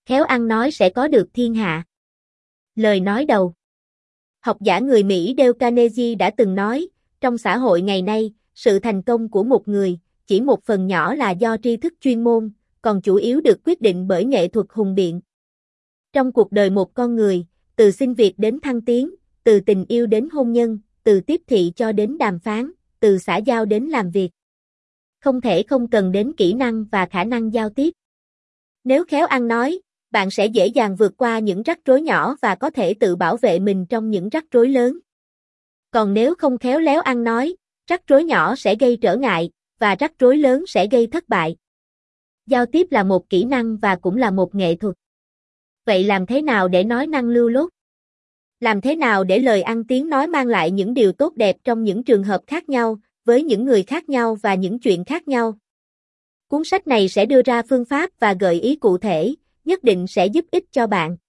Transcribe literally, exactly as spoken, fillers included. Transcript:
Khéo ăn nói sẽ có được thiên hạ. Lời nói đầu. Học giả người Mỹ Dale Carnegie đã từng nói, trong xã hội ngày nay, sự thành công của một người, chỉ một phần nhỏ là do tri thức chuyên môn, còn chủ yếu được quyết định bởi nghệ thuật hùng biện. Trong cuộc đời một con người, từ xin việc đến thăng tiến, từ tình yêu đến hôn nhân, từ tiếp thị cho đến đàm phán, từ xã giao đến làm việc. Không thể không cần đến kỹ năng và khả năng giao tiếp. Nếu khéo ăn nói, bạn sẽ dễ dàng vượt qua những rắc rối nhỏ và có thể tự bảo vệ mình trong những rắc rối lớn. Còn nếu không khéo léo ăn nói, rắc rối nhỏ sẽ gây trở ngại, và rắc rối lớn sẽ gây thất bại. Giao tiếp là một kỹ năng và cũng là một nghệ thuật. Vậy làm thế nào để nói năng lưu loát? Làm thế nào để lời ăn tiếng nói mang lại những điều tốt đẹp trong những trường hợp khác nhau, với những người khác nhau và những chuyện khác nhau? Cuốn sách này sẽ đưa ra phương pháp và gợi ý cụ thể, nhất định sẽ giúp ích cho bạn.